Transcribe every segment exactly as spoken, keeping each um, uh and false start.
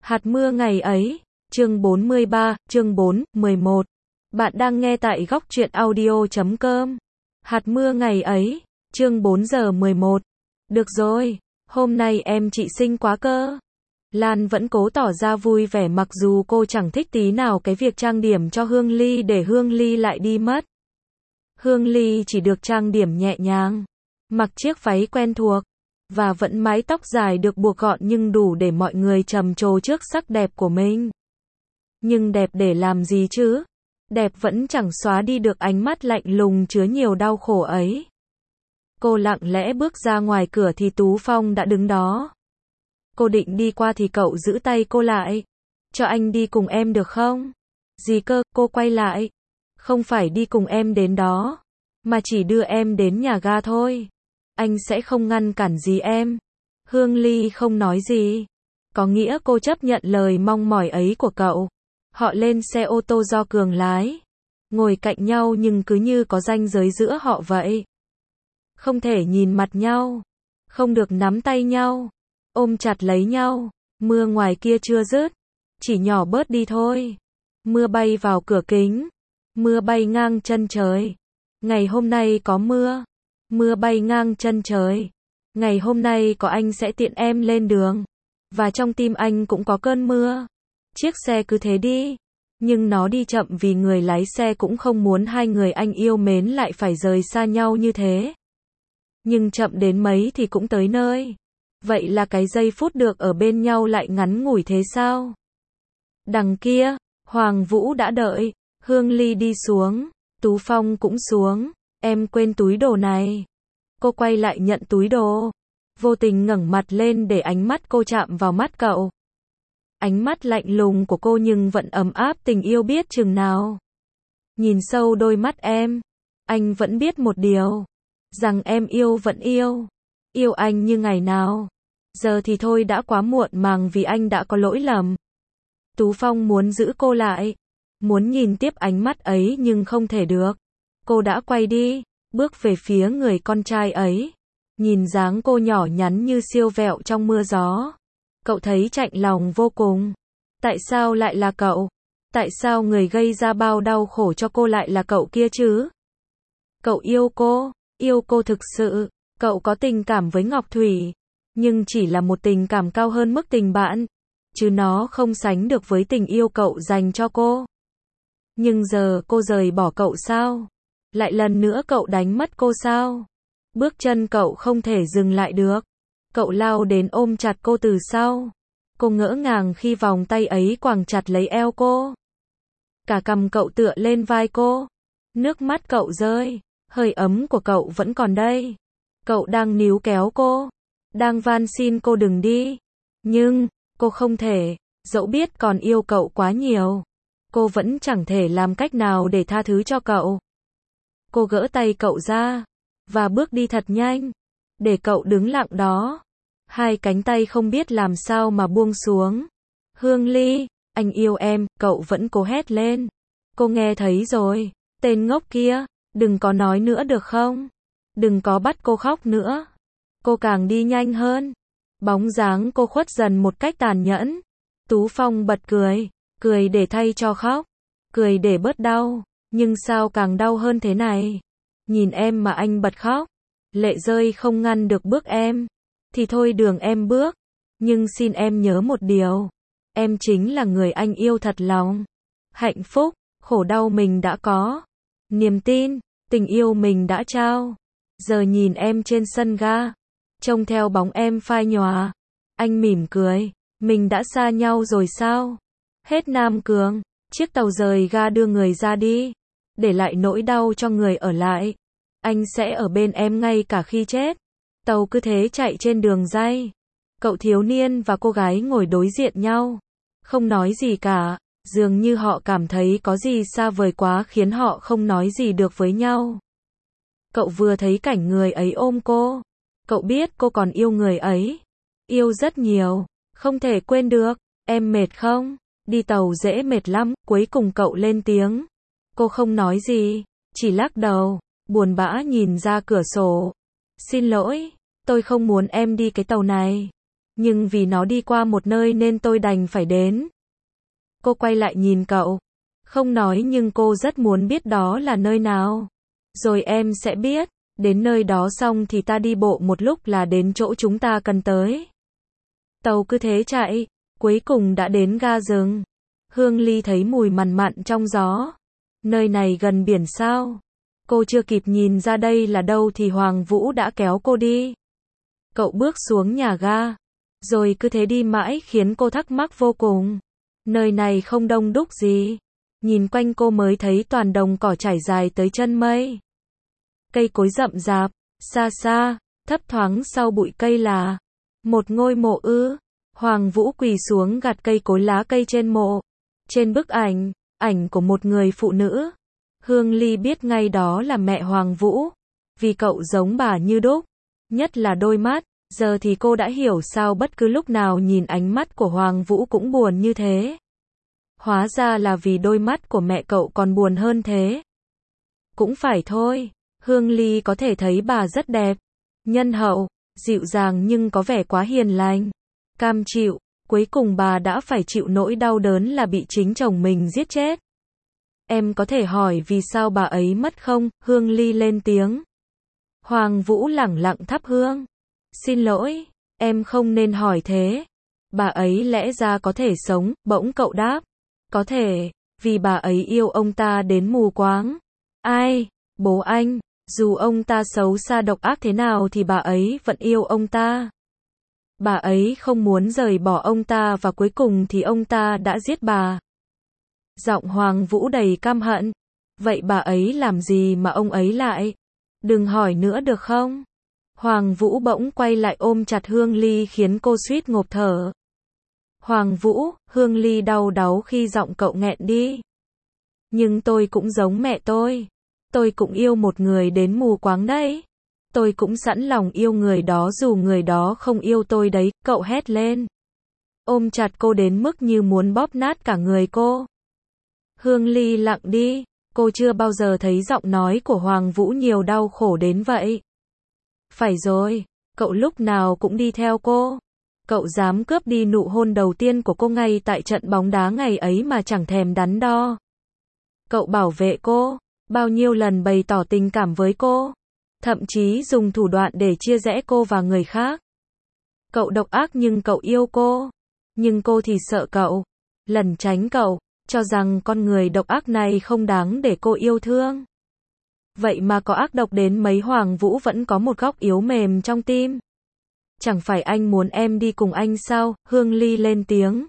Hạt mưa ngày ấy, chương bốn mươi ba, chương bốn, mười một. Bạn đang nghe tại góc truyện audio chấm com. Hạt mưa ngày ấy, chương bốn giờ mười một. Được rồi, hôm nay em chị xinh quá cơ. Lan vẫn cố tỏ ra vui vẻ mặc dù cô chẳng thích tí nào cái việc trang điểm cho Hương Ly để Hương Ly lại đi mất. Hương Ly chỉ được trang điểm nhẹ nhàng, mặc chiếc váy quen thuộc, và vẫn mái tóc dài được buộc gọn nhưng đủ để mọi người trầm trồ trước sắc đẹp của mình. Nhưng đẹp để làm gì chứ? Đẹp vẫn chẳng xóa đi được ánh mắt lạnh lùng chứa nhiều đau khổ ấy. Cô lặng lẽ bước ra ngoài cửa thì Tú Phong đã đứng đó. Cô định đi qua thì cậu giữ tay cô lại. Cho anh đi cùng em được không? Gì cơ? Cô quay lại. Không phải đi cùng em đến đó, mà chỉ đưa em đến nhà ga thôi. Anh sẽ không ngăn cản gì em. Hương Ly không nói gì. Có nghĩa cô chấp nhận lời mong mỏi ấy của cậu. Họ lên xe ô tô do Cường lái. Ngồi cạnh nhau nhưng cứ như có ranh giới giữa họ vậy. Không thể nhìn mặt nhau. Không được nắm tay nhau. Ôm chặt lấy nhau. Mưa ngoài kia chưa dứt. Chỉ nhỏ bớt đi thôi. Mưa bay vào cửa kính. Mưa bay ngang chân trời. Ngày hôm nay có mưa. Mưa bay ngang chân trời. Ngày hôm nay có anh sẽ tiện em lên đường. Và trong tim anh cũng có cơn mưa. Chiếc xe cứ thế đi. Nhưng nó đi chậm vì người lái xe cũng không muốn hai người anh yêu mến lại phải rời xa nhau như thế. Nhưng chậm đến mấy thì cũng tới nơi. Vậy là cái giây phút được ở bên nhau lại ngắn ngủi thế sao? Đằng kia, Hoàng Vũ đã đợi. Hương Ly đi xuống. Tú Phong cũng xuống. Em quên túi đồ này. Cô quay lại nhận túi đồ. Vô tình ngẩng mặt lên để ánh mắt cô chạm vào mắt cậu. Ánh mắt lạnh lùng của cô nhưng vẫn ấm áp tình yêu biết chừng nào. Nhìn sâu đôi mắt em. Anh vẫn biết một điều. Rằng em yêu vẫn yêu. Yêu anh như ngày nào. Giờ thì thôi đã quá muộn màng vì anh đã có lỗi lầm. Tú Phong muốn giữ cô lại. Muốn nhìn tiếp ánh mắt ấy nhưng không thể được. Cô đã quay đi, bước về phía người con trai ấy. Nhìn dáng cô nhỏ nhắn như siêu vẹo trong mưa gió. Cậu thấy chạnh lòng vô cùng. Tại sao lại là cậu? Tại sao người gây ra bao đau khổ cho cô lại là cậu kia chứ? Cậu yêu cô, yêu cô thực sự. Cậu có tình cảm với Ngọc Thủy. Nhưng chỉ là một tình cảm cao hơn mức tình bạn. Chứ nó không sánh được với tình yêu cậu dành cho cô. Nhưng giờ cô rời bỏ cậu sao? Lại lần nữa cậu đánh mất cô sao? Bước chân cậu không thể dừng lại được. Cậu lao đến ôm chặt cô từ sau. Cô ngỡ ngàng khi vòng tay ấy quàng chặt lấy eo cô. Cả cằm cậu tựa lên vai cô. Nước mắt cậu rơi. Hơi ấm của cậu vẫn còn đây. Cậu đang níu kéo cô. Đang van xin cô đừng đi. Nhưng, cô không thể. Dẫu biết còn yêu cậu quá nhiều. Cô vẫn chẳng thể làm cách nào để tha thứ cho cậu. Cô gỡ tay cậu ra. Và bước đi thật nhanh. Để cậu đứng lặng đó. Hai cánh tay không biết làm sao mà buông xuống. Hương Ly, anh yêu em, cậu vẫn cố hét lên. Cô nghe thấy rồi. Tên ngốc kia, đừng có nói nữa được không? Đừng có bắt cô khóc nữa. Cô càng đi nhanh hơn. Bóng dáng cô khuất dần một cách tàn nhẫn. Tú Phong bật cười. Cười để thay cho khóc. Cười để bớt đau. Nhưng sao càng đau hơn thế này? Nhìn em mà anh bật khóc. Lệ rơi không ngăn được bước em. Thì thôi đường em bước. Nhưng xin em nhớ một điều. Em chính là người anh yêu thật lòng. Hạnh phúc, khổ đau mình đã có. Niềm tin, tình yêu mình đã trao. Giờ nhìn em trên sân ga. Trông theo bóng em phai nhòa. Anh mỉm cười. Mình đã xa nhau rồi sao? Hết Nam Cường. Chiếc tàu rời ga đưa người ra đi. Để lại nỗi đau cho người ở lại. Anh sẽ ở bên em ngay cả khi chết. Tàu cứ thế chạy trên đường ray. Cậu thiếu niên và cô gái ngồi đối diện nhau. Không nói gì cả. Dường như họ cảm thấy có gì xa vời quá khiến họ không nói gì được với nhau. Cậu vừa thấy cảnh người ấy ôm cô. Cậu biết cô còn yêu người ấy. Yêu rất nhiều. Không thể quên được. Em mệt không? Đi tàu dễ mệt lắm. Cuối cùng cậu lên tiếng. Cô không nói gì. Chỉ lắc đầu. Buồn bã nhìn ra cửa sổ. Xin lỗi. Tôi không muốn em đi cái tàu này. Nhưng vì nó đi qua một nơi nên tôi đành phải đến. Cô quay lại nhìn cậu. Không nói nhưng cô rất muốn biết đó là nơi nào. Rồi em sẽ biết. Đến nơi đó xong thì ta đi bộ một lúc là đến chỗ chúng ta cần tới. Tàu cứ thế chạy. Cuối cùng đã đến ga rừng. Hương Ly thấy mùi mằn mặn trong gió. Nơi này gần biển sao? Cô chưa kịp nhìn ra đây là đâu thì Hoàng Vũ đã kéo cô đi. Cậu bước xuống nhà ga. Rồi cứ thế đi mãi khiến cô thắc mắc vô cùng. Nơi này không đông đúc gì. Nhìn quanh cô mới thấy toàn đồng cỏ trải dài tới chân mây. Cây cối rậm rạp, xa xa, thấp thoáng sau bụi cây là một ngôi mộ ư. Hoàng Vũ quỳ xuống gặt cây cối lá cây trên mộ. Trên bức ảnh, ảnh của một người phụ nữ. Hương Ly biết ngay đó là mẹ Hoàng Vũ. Vì cậu giống bà như đúc. Nhất là đôi mắt. Giờ thì cô đã hiểu sao bất cứ lúc nào nhìn ánh mắt của Hoàng Vũ cũng buồn như thế. Hóa ra là vì đôi mắt của mẹ cậu còn buồn hơn thế. Cũng phải thôi. Hương Ly có thể thấy bà rất đẹp. Nhân hậu, dịu dàng nhưng có vẻ quá hiền lành. Cam chịu, cuối cùng bà đã phải chịu nỗi đau đớn là bị chính chồng mình giết chết. Em có thể hỏi vì sao bà ấy mất không? Hương Ly lên tiếng. Hoàng Vũ lẳng lặng thắp hương. Xin lỗi, em không nên hỏi thế. Bà ấy lẽ ra có thể sống, bỗng cậu đáp. Có thể, vì bà ấy yêu ông ta đến mù quáng. Ai? Bố anh. Dù ông ta xấu xa độc ác thế nào thì bà ấy vẫn yêu ông ta. Bà ấy không muốn rời bỏ ông ta và cuối cùng thì ông ta đã giết bà. Giọng Hoàng Vũ đầy căm hận. Vậy bà ấy làm gì mà ông ấy lại? Đừng hỏi nữa được không? Hoàng Vũ bỗng quay lại ôm chặt Hương Ly khiến cô suýt ngộp thở. Hoàng Vũ, Hương Ly đau đáu khi giọng cậu nghẹn đi. Nhưng tôi cũng giống mẹ tôi. Tôi cũng yêu một người đến mù quáng đấy. Tôi cũng sẵn lòng yêu người đó dù người đó không yêu tôi đấy, cậu hét lên. Ôm chặt cô đến mức như muốn bóp nát cả người cô. Hương Ly lặng đi, cô chưa bao giờ thấy giọng nói của Hoàng Vũ nhiều đau khổ đến vậy. Phải rồi, cậu lúc nào cũng đi theo cô. Cậu dám cướp đi nụ hôn đầu tiên của cô ngay tại trận bóng đá ngày ấy mà chẳng thèm đắn đo. Cậu bảo vệ cô, bao nhiêu lần bày tỏ tình cảm với cô, thậm chí dùng thủ đoạn để chia rẽ cô và người khác. Cậu độc ác nhưng cậu yêu cô. Nhưng cô thì sợ cậu, lẩn tránh cậu, cho rằng con người độc ác này không đáng để cô yêu thương. Vậy mà có ác độc đến mấy Hoàng Vũ vẫn có một góc yếu mềm trong tim. Chẳng phải anh muốn em đi cùng anh sao? Hương Ly lên tiếng.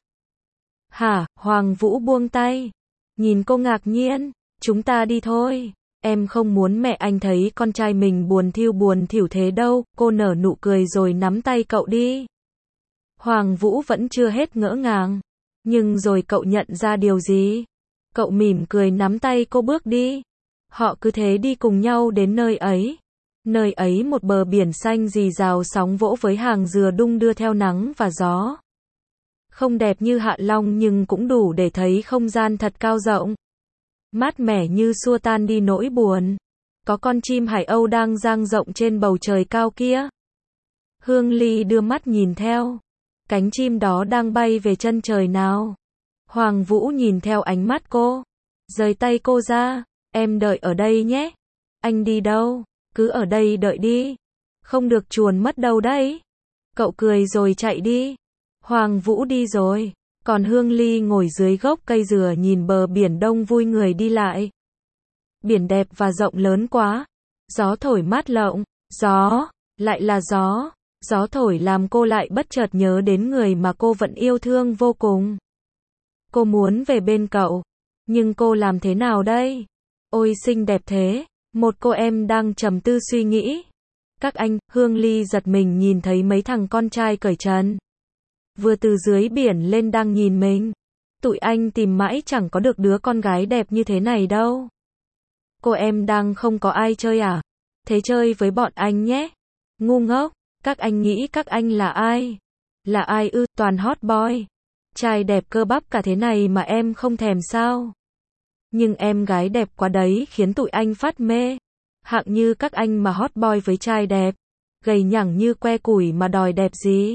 Hả? Hoàng Vũ buông tay. Nhìn cô ngạc nhiên. Chúng ta đi thôi. Em không muốn mẹ anh thấy con trai mình buồn thiu buồn thỉu thế đâu. Cô nở nụ cười rồi nắm tay cậu đi. Hoàng Vũ vẫn chưa hết ngỡ ngàng. Nhưng rồi cậu nhận ra điều gì? Cậu mỉm cười nắm tay cô bước đi. Họ cứ thế đi cùng nhau đến nơi ấy. Nơi ấy một bờ biển xanh rì rào sóng vỗ với hàng dừa đung đưa theo nắng và gió. Không đẹp như Hạ Long nhưng cũng đủ để thấy không gian thật cao rộng. Mát mẻ như xua tan đi nỗi buồn. Có con chim hải âu đang dang rộng trên bầu trời cao kia. Hương Ly đưa mắt nhìn theo. Cánh chim đó đang bay về chân trời nào. Hoàng Vũ nhìn theo ánh mắt cô. Rời tay cô ra. Em đợi ở đây nhé. Anh đi đâu? Cứ ở đây đợi đi. Không được chuồn mất đâu đấy. Cậu cười rồi chạy đi. Hoàng Vũ đi rồi. Còn Hương Ly ngồi dưới gốc cây dừa nhìn bờ biển đông vui người đi lại. Biển đẹp và rộng lớn quá. Gió thổi mát lộng. Gió. Lại là gió. Gió thổi làm cô lại bất chợt nhớ đến người mà cô vẫn yêu thương vô cùng. Cô muốn về bên cậu. Nhưng cô làm thế nào đây? Ôi xinh đẹp thế. Một cô em đang trầm tư suy nghĩ. Các anh, Hương Ly giật mình nhìn thấy mấy thằng con trai cởi trần. Vừa từ dưới biển lên đang nhìn mình. Tụi anh tìm mãi chẳng có được đứa con gái đẹp như thế này đâu. Cô em đang không có ai chơi à? Thế chơi với bọn anh nhé. Ngu ngốc, các anh nghĩ các anh là ai? Là ai ư? Toàn hot boy. Trai đẹp cơ bắp cả thế này mà em không thèm sao? Nhưng em gái đẹp quá đấy khiến tụi anh phát mê. Hạng như các anh mà hot boy với trai đẹp. Gầy nhẳng như que củi mà đòi đẹp gì?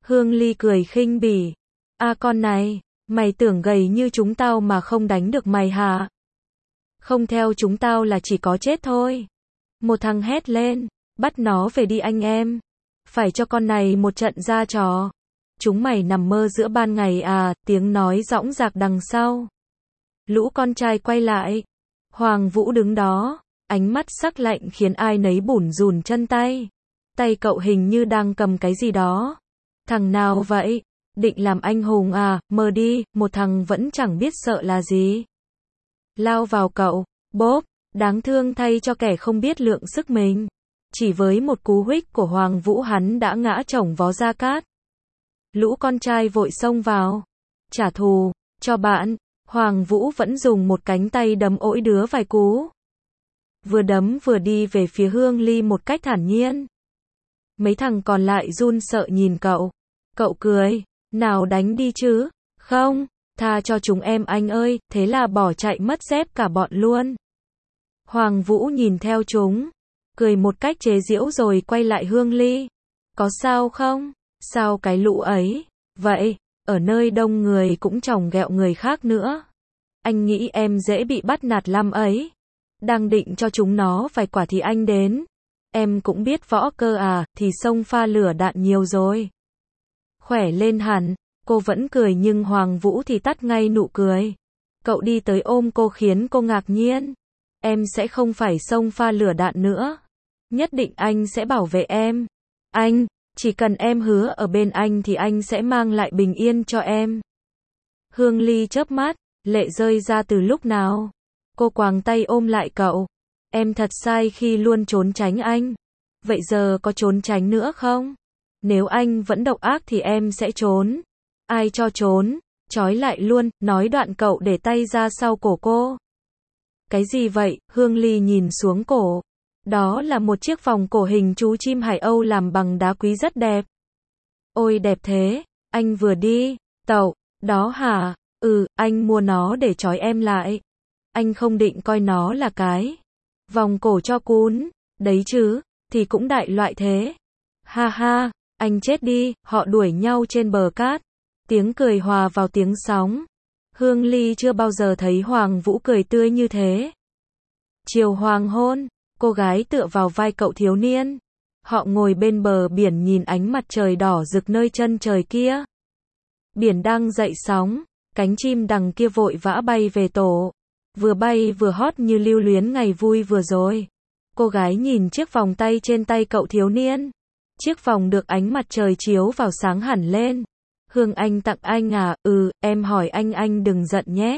Hương Ly cười khinh bỉ. A con này, mày tưởng gầy như chúng tao mà không đánh được mày hả? Không theo chúng tao là chỉ có chết thôi. Một thằng hét lên, bắt nó về đi anh em. Phải cho con này một trận ra trò. Chúng mày nằm mơ giữa ban ngày à, tiếng nói dõng dạc đằng sau. Lũ con trai quay lại. Hoàng Vũ đứng đó, ánh mắt sắc lạnh khiến ai nấy bủn rủn chân tay. Tay cậu hình như đang cầm cái gì đó. Thằng nào vậy? Định làm anh hùng à, mơ đi, một thằng vẫn chẳng biết sợ là gì. Lao vào cậu, bốp, đáng thương thay cho kẻ không biết lượng sức mình. Chỉ với một cú huých của Hoàng Vũ hắn đã ngã chồng vó ra cát. Lũ con trai vội xông vào. Trả thù, cho bạn. Hoàng Vũ vẫn dùng một cánh tay đấm ỗi đứa vài cú. Vừa đấm vừa đi về phía Hương Ly một cách thản nhiên. Mấy thằng còn lại run sợ nhìn cậu. Cậu cười, nào đánh đi chứ. Không, tha cho chúng em anh ơi, thế là bỏ chạy mất dép cả bọn luôn. Hoàng Vũ nhìn theo chúng, cười một cách chế giễu rồi quay lại Hương Ly. Có sao không? Sao cái lũ ấy? Vậy, ở nơi đông người cũng chồng ghẹo người khác nữa. Anh nghĩ em dễ bị bắt nạt lắm ấy. Đang định cho chúng nó vài quả thì anh đến. Em cũng biết võ cơ à, thì xông pha lửa đạn nhiều rồi. Khỏe lên hẳn, cô vẫn cười nhưng Hoàng Vũ thì tắt ngay nụ cười. Cậu đi tới ôm cô khiến cô ngạc nhiên. Em sẽ không phải xông pha lửa đạn nữa. Nhất định anh sẽ bảo vệ em. Anh, chỉ cần em hứa ở bên anh thì anh sẽ mang lại bình yên cho em. Hương Ly chớp mắt, lệ rơi ra từ lúc nào. Cô quàng tay ôm lại cậu. Em thật sai khi luôn trốn tránh anh. Vậy giờ có trốn tránh nữa không? Nếu anh vẫn độc ác thì em sẽ trốn. Ai cho trốn? Trói lại luôn, nói đoạn cậu để tay ra sau cổ cô. Cái gì vậy? Hương Ly nhìn xuống cổ. Đó là một chiếc vòng cổ hình chú chim Hải Âu làm bằng đá quý rất đẹp. Ôi đẹp thế, anh vừa đi, tậu, đó hả? Ừ, anh mua nó để trói em lại. Anh không định coi nó là cái vòng cổ cho cún, đấy chứ, thì cũng đại loại thế. Ha ha, anh chết đi, họ đuổi nhau trên bờ cát. Tiếng cười hòa vào tiếng sóng. Hương Ly chưa bao giờ thấy Hoàng Vũ cười tươi như thế. Chiều hoàng hôn, cô gái tựa vào vai cậu thiếu niên. Họ ngồi bên bờ biển nhìn ánh mặt trời đỏ rực nơi chân trời kia. Biển đang dậy sóng, cánh chim đằng kia vội vã bay về tổ. Vừa bay vừa hót như lưu luyến ngày vui vừa rồi. Cô gái nhìn chiếc vòng tay trên tay cậu thiếu niên. Chiếc vòng được ánh mặt trời chiếu vào sáng hẳn lên. Hương anh tặng anh à? Ừ, em hỏi anh anh đừng giận nhé.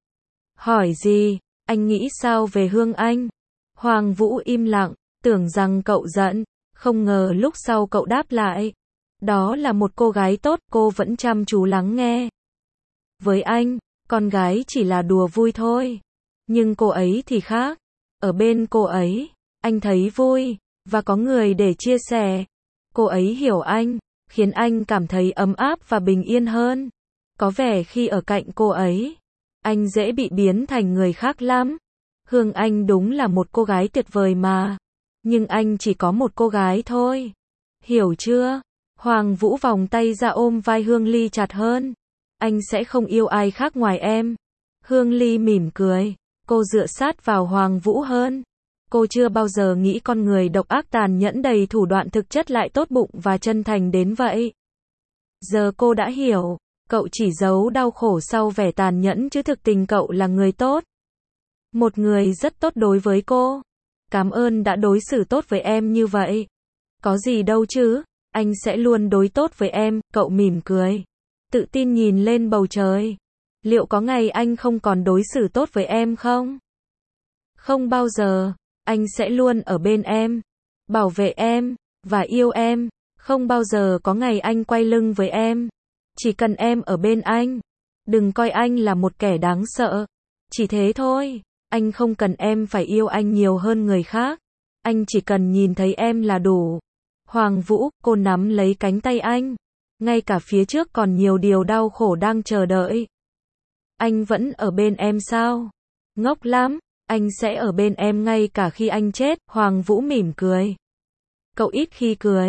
Hỏi gì? Anh nghĩ sao về Hương anh? Hoàng Vũ im lặng, tưởng rằng cậu giận, không ngờ lúc sau cậu đáp lại. Đó là một cô gái tốt, cô vẫn chăm chú lắng nghe. Với anh, con gái chỉ là đùa vui thôi. Nhưng cô ấy thì khác. Ở bên cô ấy, anh thấy vui, và có người để chia sẻ. Cô ấy hiểu anh, khiến anh cảm thấy ấm áp và bình yên hơn. Có vẻ khi ở cạnh cô ấy, anh dễ bị biến thành người khác lắm. Hương anh đúng là một cô gái tuyệt vời mà. Nhưng anh chỉ có một cô gái thôi. Hiểu chưa? Hoàng Vũ vòng tay ra ôm vai Hương Ly chặt hơn. Anh sẽ không yêu ai khác ngoài em. Hương Ly mỉm cười. Cô dựa sát vào Hoàng Vũ hơn. Cô chưa bao giờ nghĩ con người độc ác tàn nhẫn đầy thủ đoạn thực chất lại tốt bụng và chân thành đến vậy. Giờ cô đã hiểu. Cậu chỉ giấu đau khổ sau vẻ tàn nhẫn chứ thực tình cậu là người tốt. Một người rất tốt đối với cô. Cảm ơn đã đối xử tốt với em như vậy. Có gì đâu chứ, anh sẽ luôn đối tốt với em, cậu mỉm cười. Tự tin nhìn lên bầu trời. Liệu có ngày anh không còn đối xử tốt với em không? Không bao giờ, anh sẽ luôn ở bên em, bảo vệ em, và yêu em. Không bao giờ có ngày anh quay lưng với em. Chỉ cần em ở bên anh. Đừng coi anh là một kẻ đáng sợ. Chỉ thế thôi. Anh không cần em phải yêu anh nhiều hơn người khác. Anh chỉ cần nhìn thấy em là đủ. Hoàng Vũ, cô nắm lấy cánh tay anh. Ngay cả phía trước còn nhiều điều đau khổ đang chờ đợi. Anh vẫn ở bên em sao? Ngốc lắm. Anh sẽ ở bên em ngay cả khi anh chết. Hoàng Vũ mỉm cười. Cậu ít khi cười.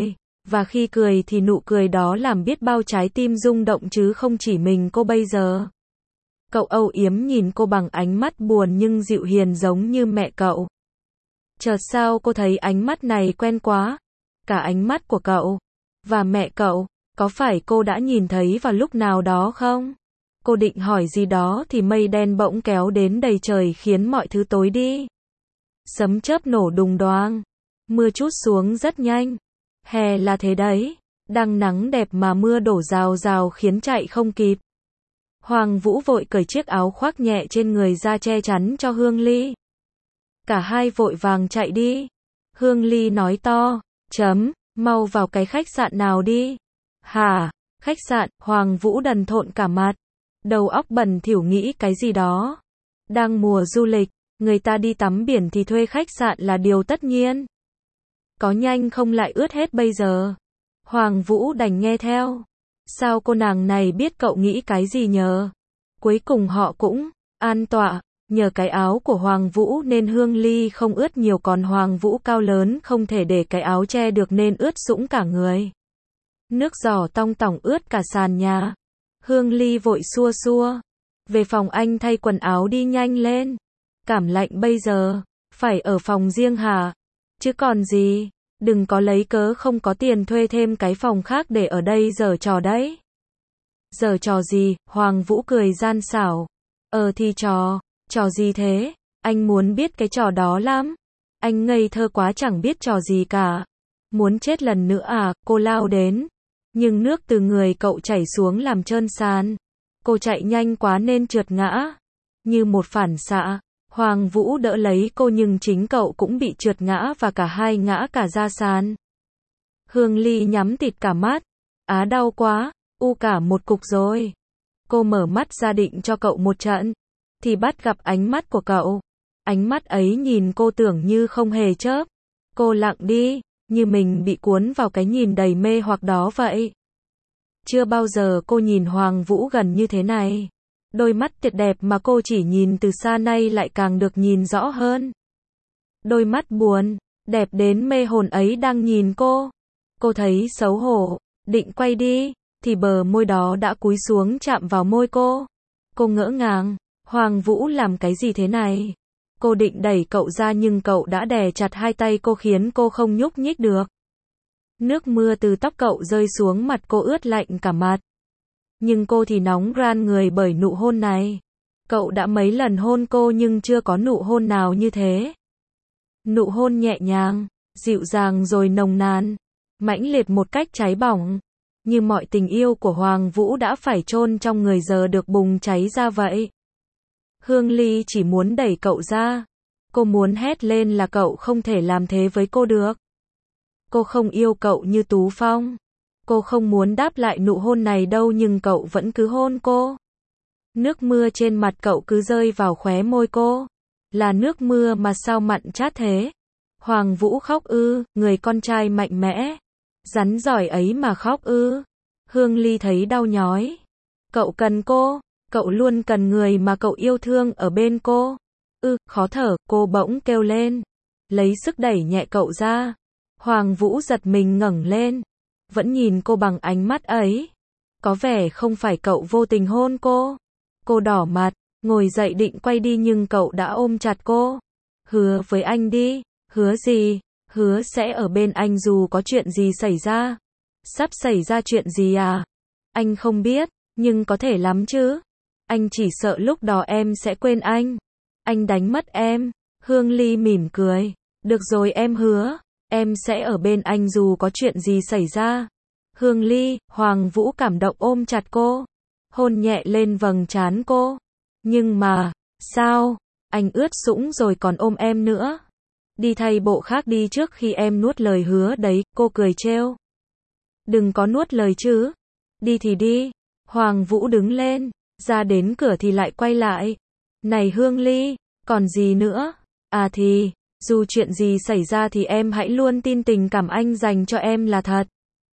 Và khi cười thì nụ cười đó làm biết bao trái tim rung động chứ không chỉ mình cô bây giờ. Cậu âu yếm nhìn cô bằng ánh mắt buồn nhưng dịu hiền giống như mẹ cậu. Chợt sao cô thấy ánh mắt này quen quá. Cả ánh mắt của cậu và mẹ cậu, có phải cô đã nhìn thấy vào lúc nào đó không? Cô định hỏi gì đó thì mây đen bỗng kéo đến đầy trời khiến mọi thứ tối đi. Sấm chớp nổ đùng đoàng. Mưa trút xuống rất nhanh. Hè là thế đấy. Đang nắng đẹp mà mưa đổ rào rào khiến chạy không kịp. Hoàng Vũ vội cởi chiếc áo khoác nhẹ trên người ra che chắn cho Hương Ly. Cả hai vội vàng chạy đi. Hương Ly nói to, chấm, mau vào cái khách sạn nào đi. Hả, khách sạn, Hoàng Vũ đần thộn cả mặt. Đầu óc bẩn thỉu nghĩ cái gì đó. Đang mùa du lịch, người ta đi tắm biển thì thuê khách sạn là điều tất nhiên. Có nhanh không lại ướt hết bây giờ. Hoàng Vũ đành nghe theo. Sao cô nàng này biết cậu nghĩ cái gì nhờ? Cuối cùng họ cũng an tọa. Nhờ cái áo của Hoàng Vũ nên Hương Ly không ướt nhiều, còn Hoàng Vũ cao lớn không thể để cái áo che được nên ướt sũng cả người. Nước giỏ tong tỏng ướt cả sàn nhà. Hương Ly vội xua xua. Về phòng anh thay quần áo đi nhanh lên. Cảm lạnh bây giờ, phải ở phòng riêng hả? Chứ còn gì, đừng có lấy cớ không có tiền thuê thêm cái phòng khác để ở đây giở trò đấy. Giở trò gì? Hoàng Vũ cười gian xảo. Ờ thì trò, trò gì thế? Anh muốn biết cái trò đó lắm. Anh ngây thơ quá chẳng biết trò gì cả. Muốn chết lần nữa à? Cô lao đến. Nhưng nước từ người cậu chảy xuống làm trơn sàn. Cô chạy nhanh quá nên trượt ngã. Như một phản xạ, Hoàng Vũ đỡ lấy cô nhưng chính cậu cũng bị trượt ngã và cả hai ngã cả ra sàn. Hương Ly nhắm tịt cả mắt. Á đau quá, u cả một cục rồi. Cô mở mắt ra định cho cậu một trận. Thì bắt gặp ánh mắt của cậu. Ánh mắt ấy nhìn cô tưởng như không hề chớp. Cô lặng đi, như mình bị cuốn vào cái nhìn đầy mê hoặc đó vậy. Chưa bao giờ cô nhìn Hoàng Vũ gần như thế này. Đôi mắt tuyệt đẹp mà cô chỉ nhìn từ xa nay lại càng được nhìn rõ hơn. Đôi mắt buồn, đẹp đến mê hồn ấy đang nhìn cô. Cô thấy xấu hổ, định quay đi, thì bờ môi đó đã cúi xuống chạm vào môi cô. Cô ngỡ ngàng, Hoàng Vũ làm cái gì thế này? Cô định đẩy cậu ra nhưng cậu đã đè chặt hai tay cô khiến cô không nhúc nhích được. Nước mưa từ tóc cậu rơi xuống mặt cô ướt lạnh cả mặt. Nhưng cô thì nóng ran người bởi nụ hôn này. Cậu đã mấy lần hôn cô nhưng chưa có nụ hôn nào như thế. Nụ hôn nhẹ nhàng, dịu dàng rồi nồng nàn, mãnh liệt một cách cháy bỏng. Như mọi tình yêu của Hoàng Vũ đã phải chôn trong người giờ được bùng cháy ra vậy. Hương Ly chỉ muốn đẩy cậu ra. Cô muốn hét lên là cậu không thể làm thế với cô được. Cô không yêu cậu như Tú Phong. Cô không muốn đáp lại nụ hôn này đâu nhưng cậu vẫn cứ hôn cô. Nước mưa trên mặt cậu cứ rơi vào khóe môi cô. Là nước mưa mà sao mặn chát thế? Hoàng Vũ khóc ư? Người con trai mạnh mẽ, rắn giỏi ấy mà khóc ư? Hương Ly thấy đau nhói. Cậu cần cô, cậu luôn cần người mà cậu yêu thương ở bên cô. Ư, khó thở, cô bỗng kêu lên. Lấy sức đẩy nhẹ cậu ra. Hoàng Vũ giật mình ngẩng lên. Vẫn nhìn cô bằng ánh mắt ấy. Có vẻ không phải cậu vô tình hôn cô. Cô đỏ mặt, ngồi dậy định quay đi nhưng cậu đã ôm chặt cô. Hứa với anh đi. Hứa gì? Hứa sẽ ở bên anh dù có chuyện gì xảy ra. Sắp xảy ra chuyện gì à? Anh không biết, nhưng có thể lắm chứ. Anh chỉ sợ lúc đó em sẽ quên anh. Anh đánh mất em. Hương Ly mỉm cười. Được rồi em hứa. Em sẽ ở bên anh dù có chuyện gì xảy ra. Hương Ly, Hoàng Vũ cảm động ôm chặt cô. Hôn nhẹ lên vầng trán cô. Nhưng mà, sao? Anh ướt sũng rồi còn ôm em nữa. Đi thay bộ khác đi trước khi em nuốt lời hứa đấy, cô cười trêu. Đừng có nuốt lời chứ. Đi thì đi. Hoàng Vũ đứng lên, ra đến cửa thì lại quay lại. Này Hương Ly, còn gì nữa? À thì, dù chuyện gì xảy ra thì em hãy luôn tin tình cảm anh dành cho em là thật.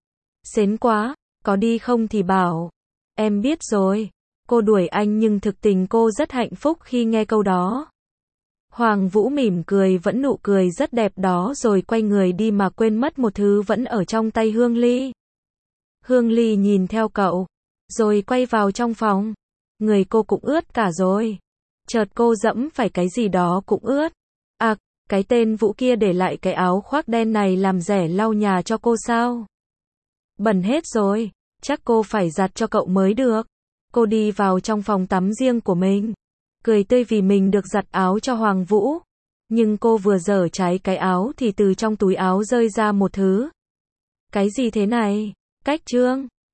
Sến quá, có đi không thì bảo. Em biết rồi. Cô đuổi anh nhưng thực tình cô rất hạnh phúc khi nghe câu đó. Hoàng Vũ mỉm cười vẫn nụ cười rất đẹp đó rồi quay người đi mà quên mất một thứ vẫn ở trong tay Hương Ly. Hương Ly nhìn theo cậu, rồi quay vào trong phòng. Người cô cũng ướt cả rồi. Chợt cô dẫm phải cái gì đó cũng ướt. À, cái tên Vũ kia để lại cái áo khoác đen này làm rẻ lau nhà cho cô sao? Bẩn hết rồi, chắc cô phải giặt cho cậu mới được. Cô đi vào trong phòng tắm riêng của mình, cười tươi vì mình được giặt áo cho Hoàng Vũ. Nhưng cô vừa dở trái cái áo thì từ trong túi áo rơi ra một thứ. Cái gì thế này? Cách trương.